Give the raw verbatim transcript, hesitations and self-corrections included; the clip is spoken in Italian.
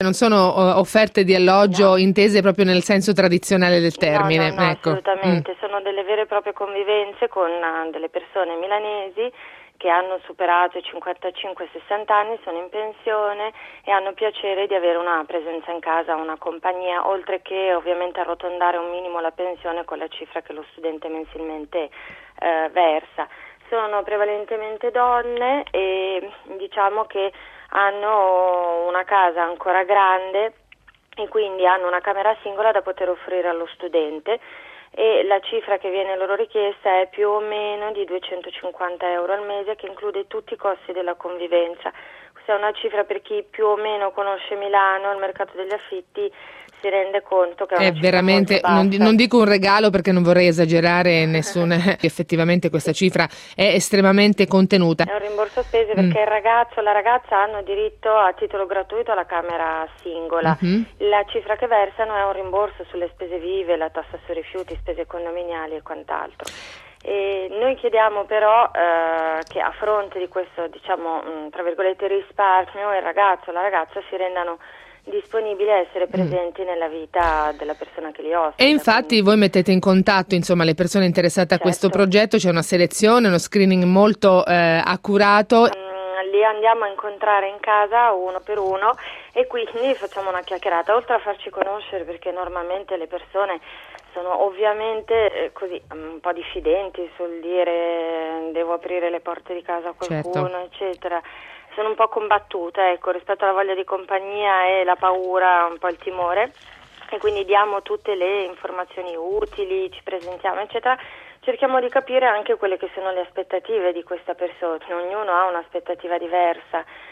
Non sono uh, offerte di alloggio no. intese proprio nel senso tradizionale del termine. No, no, no, ecco. assolutamente, Mm. sono delle vere e proprie convivenze con uh, delle persone milanesi che hanno superato i cinquantacinque sessanta anni, sono in pensione e hanno piacere di avere una presenza in casa, una compagnia, oltre che ovviamente arrotondare un minimo la pensione con la cifra che lo studente mensilmente eh, versa. Sono prevalentemente donne e diciamo che hanno una casa ancora grande e quindi hanno una camera singola da poter offrire allo studente, e la cifra che viene loro richiesta è più o meno di duecentocinquanta euro al mese, che include tutti i costi della convivenza. Questa è una cifra, per chi più o meno conosce Milano, il mercato degli affitti, si rende conto che è una È cifra veramente, molto non, bassa. non dico un regalo perché non vorrei esagerare nessun, effettivamente questa cifra è estremamente contenuta. È un rimborso spese Mm. perché il ragazzo o la ragazza hanno diritto a titolo gratuito alla camera singola. Mm-hmm. La cifra che versano è un rimborso sulle spese vive, la tassa sui rifiuti, spese condominiali e quant'altro. E noi chiediamo però eh, che a fronte di questo, diciamo, mh, tra virgolette, risparmio, il ragazzo o la ragazza si rendano disponibili a essere presenti mm. nella vita della persona che li ospita. E infatti quindi... voi mettete in contatto, insomma, le persone interessate a certo. questo progetto, c'è una selezione, uno screening molto eh, accurato. Mm, li andiamo a incontrare in casa uno per uno e quindi facciamo una chiacchierata, oltre a farci conoscere, perché normalmente le persone sono ovviamente eh, così un po' diffidenti sul dire devo aprire le porte di casa a qualcuno, certo. eccetera. Sono un po' combattute, ecco, rispetto alla voglia di compagnia e la paura, un po' il timore, e quindi diamo tutte le informazioni utili, ci presentiamo, eccetera. Cerchiamo di capire anche quelle che sono le aspettative di questa persona, ognuno ha un'aspettativa diversa.